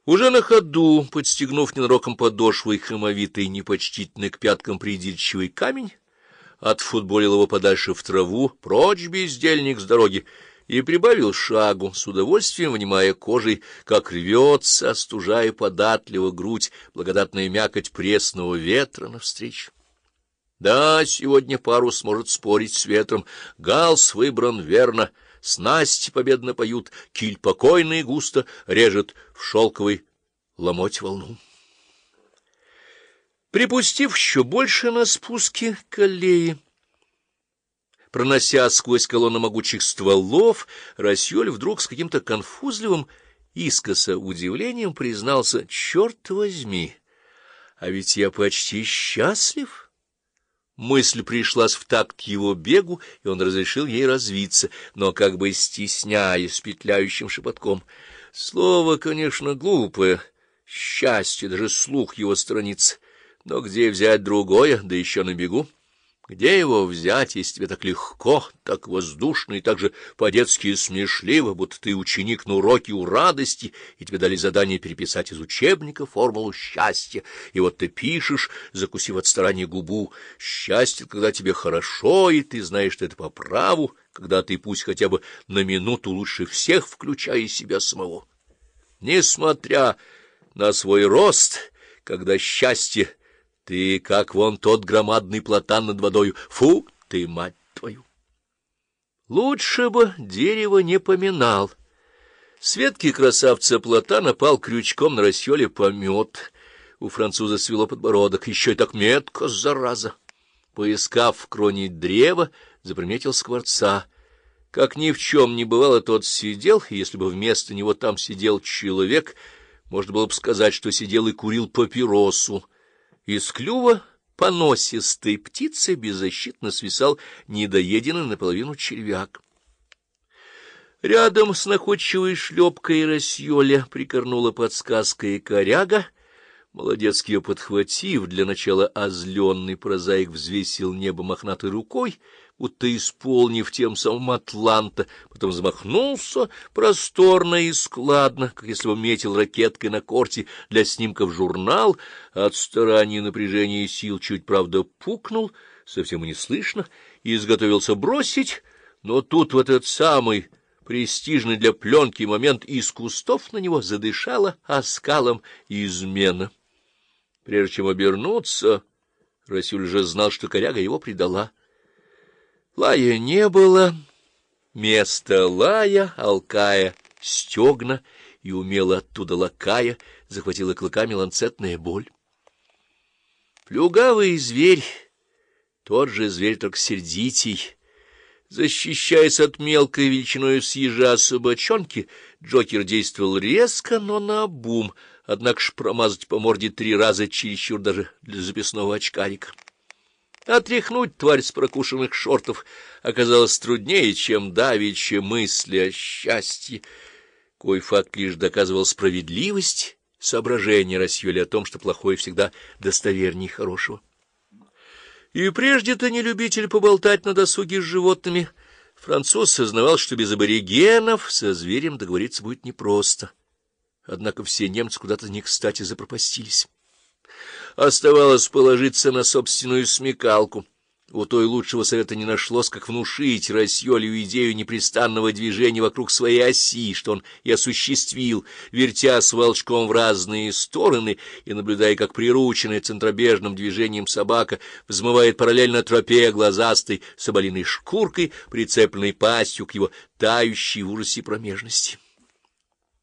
Уже на ходу, подстегнув ненароком подошвой хамовитый, непочтительный к пяткам придирчивый камень, отфутболил его подальше в траву, прочь, бездельник, с дороги, и прибавил шагу, с удовольствием внимая кожей, как рвется, остужая податливо грудь, благодатная мякоть пресного ветра навстречу. Да, сегодня парус может спорить с ветром, галс выбран верно, снасти победно поют, киль покойно и густо режет в шелковый ломоть волну. Припустив еще больше на спуске к аллее, пронося сквозь колонну могучих стволов, Рассёль вдруг с каким-то конфузливым искоса удивлением признался: «Черт возьми, а ведь я почти счастлив!» Мысль пришлась в такт его бегу, и он разрешил ей развиться, но как бы стесняясь петляющим шепотком. Слово, конечно, глупое, счастье, даже слух его страниц, но где взять другое, да еще на бегу? Где его взять, если тебе так легко, так воздушно и так же по-детски смешливо, будто ты ученик на уроке у радости, и тебе дали задание переписать из учебника формулу счастья, и вот ты пишешь, закусив от старания губу: счастье, когда тебе хорошо, и ты знаешь, что это по праву, когда ты пусть хотя бы на минуту лучше всех, включая себя самого. Несмотря на свой рост, когда счастье... Ты как вон тот громадный платан над водою. Фу ты, мать твою! Лучше бы дерево не поминал. С ветки красавца платана пал крючком на Рассёле помет. У француза свело подбородок. Еще и так метко, зараза. Поискав в кроне древа, заприметил скворца. Как ни в чем не бывало, тот сидел, и если бы вместо него там сидел человек, можно было бы сказать, что сидел и курил папиросу. Из клюва поносистой птицы беззащитно свисал недоеденный наполовину червяк. Рядом с находчивой шлепкой Рассёля прикорнула подсказка и коряга. Молодецкий ее подхватив, для начала озленный прозаик взвесил небо мохнатой рукой, будто исполнив тем самым атланта, потом замахнулся просторно и складно, как если бы метил ракеткой на корте для снимков журнал, от старания и напряжения сил чуть, правда, пукнул, совсем и не слышно, и изготовился бросить, но тут в этот самый престижный для пленки момент из кустов на него задышала оскалом измена. Прежде чем обернуться, Рассёль же знал, что коряга его предала. Лая не было. Место лая, алкая стегна и умело оттуда лакая, захватила клыками ланцетная боль. Плюгавый зверь, тот же зверь, только сердитей. Защищаясь от мелкой величиной с ежа собачонки, Джокер действовал резко, но наобум, однако ж промазать по морде 3 раза чересчур даже для записного очкарика. Отряхнуть тварь с прокушенных шортов оказалось труднее, чем давеча мысли о счастье. Кой факт лишь доказывал справедливость соображения Рассёля о том, что плохое всегда достовернее хорошего. И прежде-то не любитель поболтать на досуге с животными, француз сознавал, что без аборигенов со зверем договориться будет непросто. Однако все немцы куда-то не кстати запропастились. Оставалось положиться на собственную смекалку. У той лучшего совета не нашлось, как внушить Рассёлю идею непрестанного движения вокруг своей оси, что он и осуществил, вертя с волчком в разные стороны и наблюдая, как прирученная центробежным движением собака взмывает параллельно тропе глазастой соболиной шкуркой, прицепленной пастью к его тающей в ужасе промежности.